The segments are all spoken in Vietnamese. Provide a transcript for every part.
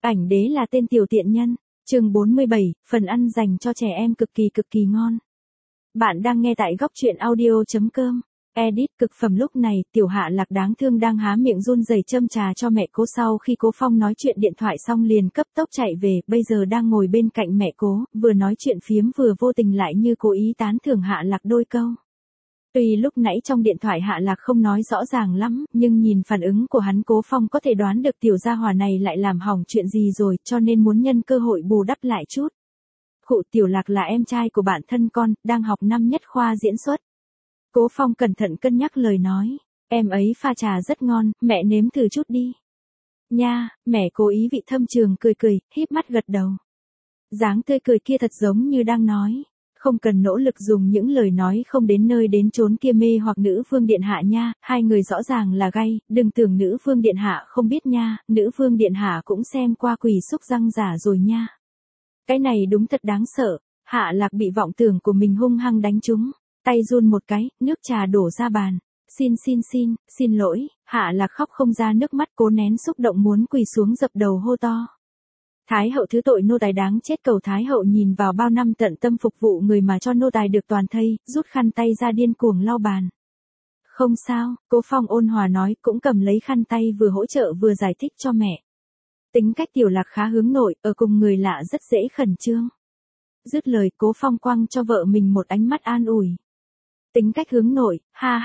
Ảnh đế là tên tiểu tiện nhân. Chương 47, phần ăn dành cho trẻ em cực kỳ ngon. Bạn đang nghe tại góc truyện audio.com. Edit cực phẩm. Lúc này, Tiểu Hạ Lạc đáng thương đang há miệng run rẩy châm trà cho mẹ Cố. Sau khi Cố Phong nói chuyện điện thoại xong liền cấp tốc chạy về, bây giờ đang ngồi bên cạnh mẹ Cố, vừa nói chuyện phiếm vừa vô tình lại như cố ý tán thưởng Hạ Lạc đôi câu. Tuy lúc nãy trong điện thoại Hạ Lạc không nói rõ ràng lắm, nhưng nhìn phản ứng của hắn, Cố Phong có thể đoán được tiểu gia hỏa này lại làm hỏng chuyện gì rồi, cho nên muốn nhân cơ hội bù đắp lại chút. Khụ, Tiểu Lạc là em trai của bạn thân con, đang học năm nhất khoa diễn xuất. Cố Phong cẩn thận cân nhắc lời nói, em ấy pha trà rất ngon, mẹ nếm thử chút đi. Nha, mẹ Cố ý vị thâm trường cười, híp mắt gật đầu. Dáng tươi cười kia thật giống như đang nói, không cần nỗ lực dùng những lời nói không đến nơi đến chốn kia mê hoặc nữ vương điện hạ nha, hai người rõ ràng là gay, đừng tưởng nữ vương điện hạ không biết nha, nữ vương điện hạ cũng xem qua Quỷ Xúc Răng Giả rồi nha. Cái này đúng thật đáng sợ, Hạ Lạc bị vọng tưởng của mình hung hăng đánh trúng, tay run một cái, nước trà đổ ra bàn. Xin lỗi, Hạ Lạc khóc không ra nước mắt, cố nén xúc động muốn quỳ xuống dập đầu hô to. Thái hậu thứ tội, nô tài đáng chết. Cầu Thái hậu nhìn vào bao năm tận tâm phục vụ người mà cho nô tài được toàn thây, rút khăn tay ra điên cuồng lau bàn. Không sao, Cố Phong ôn hòa nói, cũng cầm lấy khăn tay vừa hỗ trợ vừa giải thích cho mẹ. Tính cách Tiểu Lạc khá hướng nội, ở cùng người lạ rất dễ khẩn trương. Dứt lời, Cố Phong quăng cho vợ mình một ánh mắt an ủi. Tính cách hướng nội,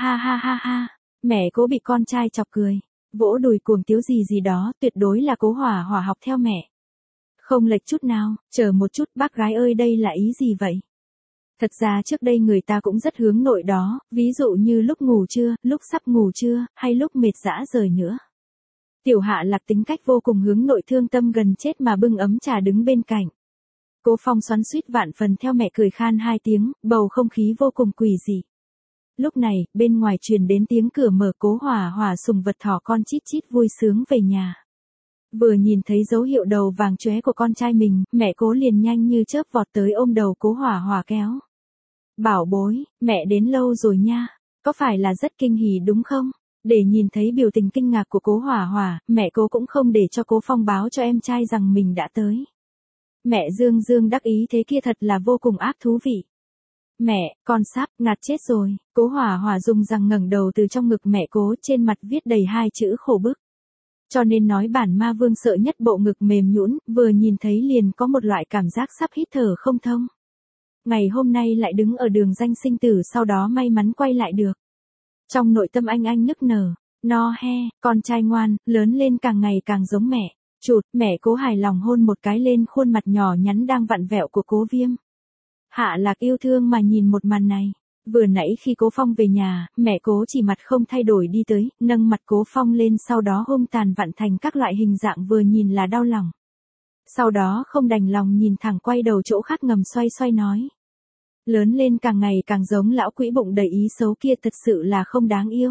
ha, mẹ Cố bị con trai chọc cười, vỗ đùi cuồng tiếu gì đó, tuyệt đối là Cố Hỏa học theo mẹ. Không lệch chút nào, chờ một chút bác gái ơi, đây là ý gì vậy? Thật ra trước đây người ta cũng rất hướng nội đó, ví dụ như lúc ngủ trưa, lúc sắp ngủ trưa, hay lúc mệt rã rời nữa. Tiểu Hạ Lạc tính cách vô cùng hướng nội, thương tâm gần chết mà bưng ấm trà đứng bên cạnh. Cố Phong xoắn xuýt vạn phần theo mẹ cười khan hai tiếng, bầu không khí vô cùng quỷ dị. Lúc này, bên ngoài truyền đến tiếng cửa mở, Cố Hỏa sùng vật thỏ con chít vui sướng về nhà. Vừa nhìn thấy dấu hiệu đầu vàng chóe của con trai mình, mẹ Cố liền nhanh như chớp vọt tới ôm đầu Cố Hỏa kéo. Bảo bối, mẹ đến lâu rồi nha, có phải là rất kinh hỉ đúng không? Để nhìn thấy biểu tình kinh ngạc của Cố Hỏa, mẹ Cố cũng không để cho Cố Phong báo cho em trai rằng mình đã tới. Mẹ Dương đắc ý thế kia thật là vô cùng ác thú vị. Mẹ, con sắp ngạt chết rồi. Cố Hỏa dùng răng ngẩng đầu từ trong ngực mẹ Cố, trên mặt viết đầy hai chữ khổ bức. Cho nên nói bản ma vương sợ nhất bộ ngực mềm nhũn, vừa nhìn thấy liền có một loại cảm giác sắp hít thở không thông. Ngày hôm nay lại đứng ở đường ranh sinh tử, sau đó may mắn quay lại được. Trong nội tâm anh nức nở, no he, con trai ngoan, lớn lên càng ngày càng giống mẹ. Chụt, mẹ Cố hài lòng hôn một cái lên khuôn mặt nhỏ nhắn đang vặn vẹo của Cố Viêm. Hạ Lạc yêu thương mà nhìn một màn này. Vừa nãy khi Cố Phong về nhà, mẹ Cố chỉ mặt không thay đổi đi tới, nâng mặt Cố Phong lên, sau đó hung tàn vặn thành các loại hình dạng vừa nhìn là đau lòng. Sau đó không đành lòng nhìn thẳng quay đầu chỗ khác ngầm xoay nói. Lớn lên càng ngày càng giống lão quỷ bụng đầy ý xấu kia, thật sự là không đáng yêu.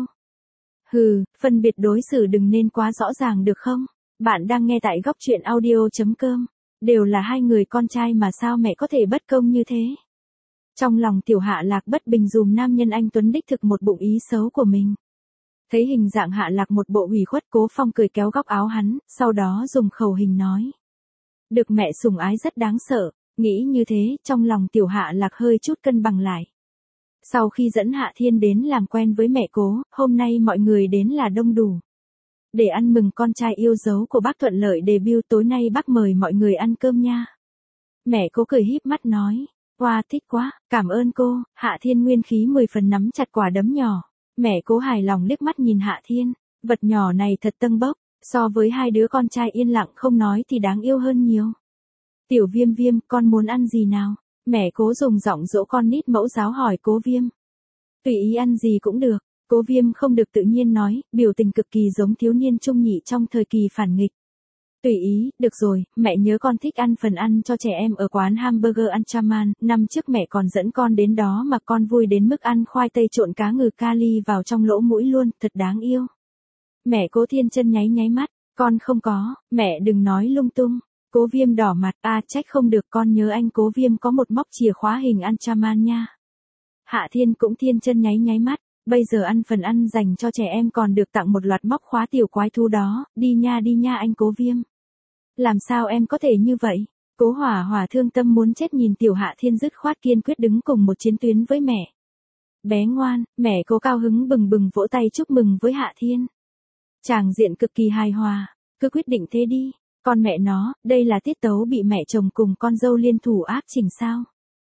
Hừ, phân biệt đối xử đừng nên quá rõ ràng được không? Bạn đang nghe tại góc truyện audio.com. Đều là hai người con trai mà sao mẹ có thể bất công như thế? Trong lòng Tiểu Hạ Lạc bất bình dùm nam nhân anh tuấn đích thực một bụng ý xấu của mình. Thấy hình dạng Hạ Lạc một bộ ủy khuất, Cố Phong cười kéo góc áo hắn, sau đó dùng khẩu hình nói. Được mẹ sủng ái rất đáng sợ. Nghĩ như thế, trong lòng Tiểu Hạ Lạc hơi chút cân bằng lại. Sau khi dẫn Hạ Thiên đến làm quen với mẹ Cố, hôm nay mọi người đến là đông đủ. Để ăn mừng con trai yêu dấu của bác thuận lợi debut, tối nay bác mời mọi người ăn cơm nha. Mẹ Cố cười híp mắt nói. Wow, thích quá, cảm ơn cô. Hạ Thiên nguyên khí 10 phần nắm chặt quả đấm nhỏ. Mẹ Cố hài lòng liếc mắt nhìn Hạ Thiên. Vật nhỏ này thật tâng bốc, so với hai đứa con trai yên lặng không nói thì đáng yêu hơn nhiều. Tiểu Viêm, con muốn ăn gì nào? Mẹ Cố dùng giọng dỗ con nít mẫu giáo hỏi Cố Viêm. Tùy ý ăn gì cũng được. Cố Viêm không được tự nhiên nói, biểu tình cực kỳ giống thiếu niên trung nhị trong thời kỳ phản nghịch. Tùy ý, được rồi, mẹ nhớ con thích ăn phần ăn cho trẻ em ở quán hamburger Anchaman, năm trước mẹ còn dẫn con đến đó mà con vui đến mức ăn khoai tây trộn cá ngừ kali vào trong lỗ mũi luôn, thật đáng yêu. Mẹ Cố Thiên Chân nháy mắt, con không có, mẹ đừng nói lung tung. Cố Viêm đỏ mặt, trách không được, con nhớ anh Cố Viêm có một móc chìa khóa hình Anchaman nha. Hạ Thiên cũng Thiên Chân nháy mắt. Bây giờ ăn phần ăn dành cho trẻ em còn được tặng một loạt móc khóa tiểu quái thú đó, đi nha anh Cố Viêm. làm sao em có thể như vậy? Cố Hỏa Hỏa thương tâm muốn chết nhìn Tiểu Hạ Thiên dứt khoát kiên quyết đứng cùng một chiến tuyến với mẹ. Bé ngoan, mẹ Cố cao hứng bừng bừng vỗ tay chúc mừng với Hạ Thiên. Tràng diện cực kỳ hài hòa, cứ quyết định thế đi. Con mẹ nó, đây là tiết tấu bị mẹ chồng cùng con dâu liên thủ áp chỉnh sao?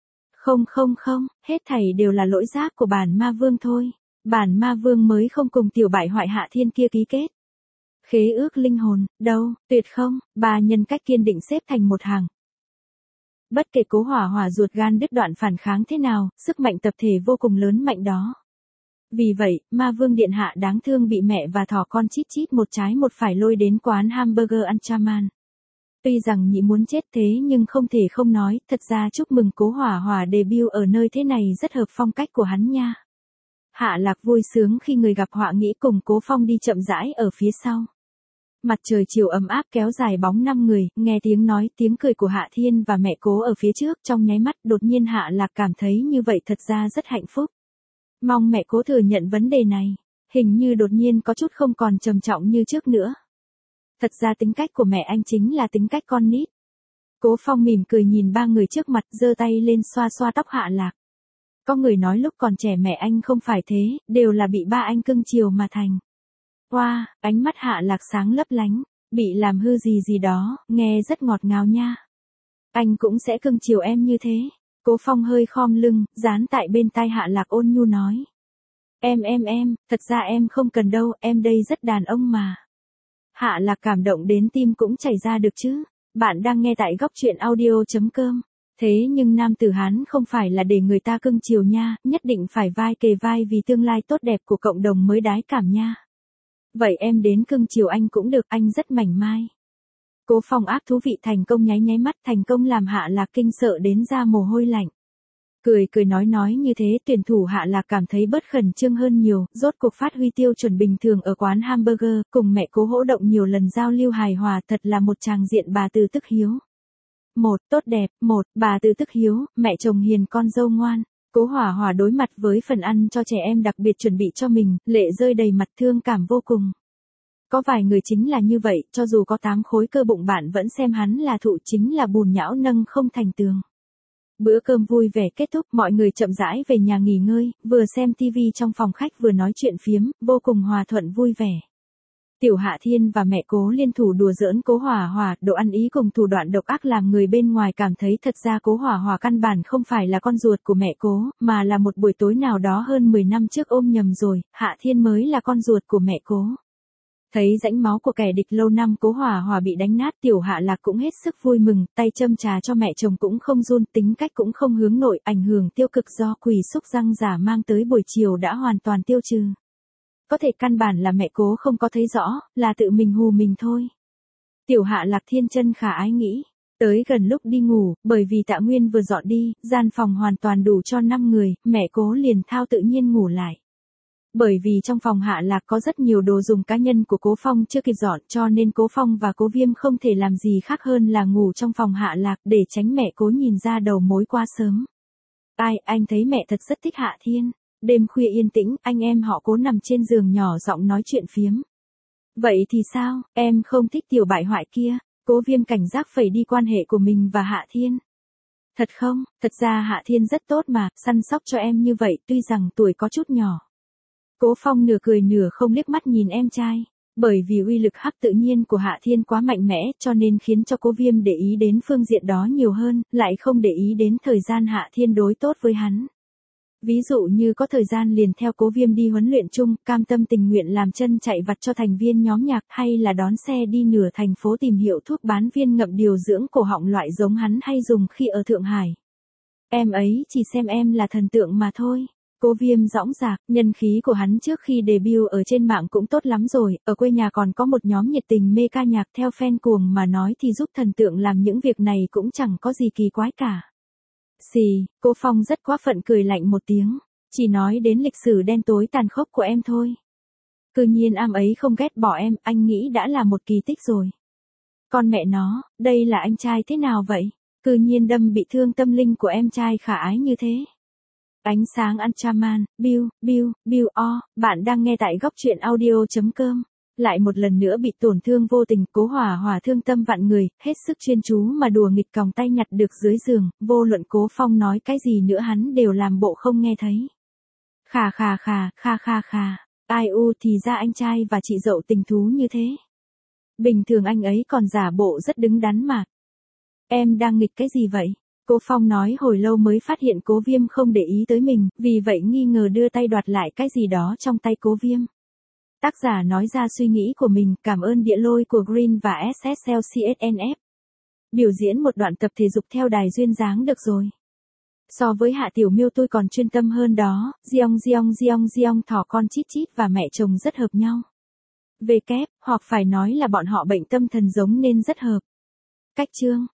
Không, hết thảy đều là lỗi giác của bản ma vương thôi. Bản ma vương mới không cùng tiểu bại hoại Hạ Thiên kia ký kết. Khế ước linh hồn, đâu, tuyệt không, bà nhân cách kiên định xếp thành một hàng. Bất kể Cố Hỏa Hỏa ruột gan đứt đoạn phản kháng thế nào, sức mạnh tập thể vô cùng lớn mạnh đó. Vì vậy, ma vương điện hạ đáng thương bị mẹ và thỏ con chít chít một trái một phải lôi đến quán hamburger ăn chaman. Tuy rằng nhị muốn chết thế nhưng không thể không nói, thật ra chúc mừng Cố Hỏa Hỏa debut ở nơi thế này rất hợp phong cách của hắn nha. Hạ Lạc vui sướng khi người gặp họa nghĩ cùng Cố Phong đi chậm rãi ở phía sau. Mặt trời chiều ấm áp kéo dài bóng 5 người, nghe tiếng nói, tiếng cười của Hạ Thiên và mẹ Cố ở phía trước trong nháy mắt đột nhiên Hạ Lạc cảm thấy như vậy thật ra rất hạnh phúc. Mong mẹ Cố thừa nhận vấn đề này, hình như đột nhiên có chút không còn trầm trọng như trước nữa. Thật ra tính cách của mẹ anh chính là tính cách con nít. Cố Phong mỉm cười nhìn ba người trước mặt giơ tay lên xoa xoa tóc Hạ Lạc. Có người nói lúc còn trẻ mẹ anh không phải thế, đều là bị ba anh cưng chiều mà thành. Wow, ánh mắt Hạ Lạc sáng lấp lánh, bị làm hư gì đó, nghe rất ngọt ngào nha. Anh cũng sẽ cưng chiều em như thế. Cố Phong hơi khom lưng, dán tại bên tai Hạ Lạc ôn nhu nói. Em, thật ra em không cần đâu, em đây rất đàn ông mà. Hạ Lạc cảm động đến tim cũng chảy ra được chứ. Bạn đang nghe tại góc truyện audio.com. Thế nhưng nam tử Hán không phải là để người ta cưng chiều nha, nhất định phải vai kề vai vì tương lai tốt đẹp của cộng đồng mới đái cảm nha. Vậy em đến cưng chiều anh cũng được, anh rất mảnh mai. Cố Phong ác thú vị thành công nháy mắt thành công làm Hạ Lạc kinh sợ đến ra mồ hôi lạnh. Cười nói như thế tuyển thủ Hạ Lạc cảm thấy bớt khẩn trương hơn nhiều, rốt cuộc phát huy tiêu chuẩn bình thường ở quán hamburger, cùng mẹ Cố hỗ động nhiều lần giao lưu hài hòa thật là một tràng diện bà từ tức hiếu. Tốt đẹp, bà từ tức hiếu, mẹ chồng hiền con dâu ngoan. Cố Hỏa Hỏa đối mặt với phần ăn cho trẻ em đặc biệt chuẩn bị cho mình, lệ rơi đầy mặt thương cảm vô cùng. Có vài người chính là như vậy, cho dù có 8 khối cơ bụng bạn vẫn xem hắn là thụ chính là bùn nhão nâng không thành tường. Bữa cơm vui vẻ kết thúc, mọi người chậm rãi về nhà nghỉ ngơi, vừa xem TV trong phòng khách vừa nói chuyện phiếm, vô cùng hòa thuận vui vẻ. Tiểu Hạ Thiên và mẹ Cố liên thủ đùa giỡn Cố Hỏa Hỏa, độ ăn ý cùng thủ đoạn độc ác làm người bên ngoài cảm thấy thật ra Cố Hỏa Hỏa căn bản không phải là con ruột của mẹ Cố, mà là một buổi tối nào đó hơn 10 năm trước ôm nhầm rồi, Hạ Thiên mới là con ruột của mẹ Cố. Thấy rãnh máu của kẻ địch lâu năm Cố Hỏa Hỏa bị đánh nát, Tiểu Hạ Lạc cũng hết sức vui mừng, tay châm trà cho mẹ chồng cũng không run, tính cách cũng không hướng nội, ảnh hưởng tiêu cực do quỷ xúc răng giả mang tới buổi chiều đã hoàn toàn tiêu trừ. Có thể căn bản là mẹ Cố không có thấy rõ, là tự mình hù mình thôi. Tiểu Hạ Lạc thiên chân khả ái nghĩ. Tới gần lúc đi ngủ, bởi vì Tạ Nguyên vừa dọn đi, gian phòng hoàn toàn đủ cho 5 người, mẹ Cố liền thao tự nhiên ngủ lại. Bởi vì trong phòng Hạ Lạc có rất nhiều đồ dùng cá nhân của Cố Phong chưa kịp dọn cho nên Cố Phong và Cố Viêm không thể làm gì khác hơn là ngủ trong phòng Hạ Lạc để tránh mẹ Cố nhìn ra đầu mối quá sớm. Anh thấy mẹ thật rất thích Hạ Thiên. Đêm khuya yên tĩnh, anh em họ Cố nằm trên giường nhỏ giọng nói chuyện phiếm. Vậy thì sao, em không thích tiểu bại hoại kia? Cố Viêm cảnh giác phẩy đi quan hệ của mình và Hạ Thiên. Thật không, thật ra Hạ Thiên rất tốt mà, săn sóc cho em như vậy tuy rằng tuổi có chút nhỏ. Cố Phong nửa cười nửa không liếc mắt nhìn em trai. Bởi vì uy lực hắc tự nhiên của Hạ Thiên quá mạnh mẽ cho nên khiến cho Cố Viêm để ý đến phương diện đó nhiều hơn, lại không để ý đến thời gian Hạ Thiên đối tốt với hắn. Ví dụ như có thời gian liền theo Cố Viêm đi huấn luyện chung, cam tâm tình nguyện làm chân chạy vặt cho thành viên nhóm nhạc, hay là đón xe đi nửa thành phố tìm hiểu thuốc bán viên ngậm điều dưỡng cổ họng loại giống hắn hay dùng khi ở Thượng Hải. Em ấy chỉ xem em là thần tượng mà thôi. Cố Viêm dõng dạc, nhân khí của hắn trước khi debut ở trên mạng cũng tốt lắm rồi, ở quê nhà còn có một nhóm nhiệt tình mê ca nhạc theo fan cuồng mà nói thì giúp thần tượng làm những việc này cũng chẳng có gì kỳ quái cả. Xì, Cố Phong rất quá phận cười lạnh một tiếng, chỉ nói đến lịch sử đen tối tàn khốc của em thôi. Cư nhiên am ấy không ghét bỏ em, anh nghĩ đã là một kỳ tích rồi. Con mẹ nó, đây là anh trai thế nào vậy? Cư nhiên đâm bị thương tâm linh của em trai khả ái như thế. Ánh sáng Anchaman, Bill, bạn đang nghe tại góc truyện audio.com. Lại một lần nữa bị tổn thương vô tình, Cố Hòa Hòa thương tâm vạn người, hết sức chuyên chú mà đùa nghịch còng tay nhặt được dưới giường, vô luận Cố Phong nói cái gì nữa hắn đều làm bộ không nghe thấy. Khà khà khà, kha kha kha, ai u thì ra anh trai và chị dậu tình thú như thế. Bình thường anh ấy còn giả bộ rất đứng đắn mà. Em đang nghịch cái gì vậy? Cố Phong nói hồi lâu mới phát hiện Cố Viêm không để ý tới mình, vì vậy nghi ngờ đưa tay đoạt lại cái gì đó trong tay Cố Viêm. Tác giả nói ra suy nghĩ của mình, cảm ơn Địa Lôi của Green và SSLCSNF. Biểu diễn một đoạn tập thể dục theo đài duyên dáng được rồi. So với Hạ Tiểu Miêu tôi còn chuyên tâm hơn đó, Giong thỏ con chít chít và mẹ chồng rất hợp nhau. Về kép, hoặc phải nói là bọn họ bệnh tâm thần giống nên rất hợp. Cách chương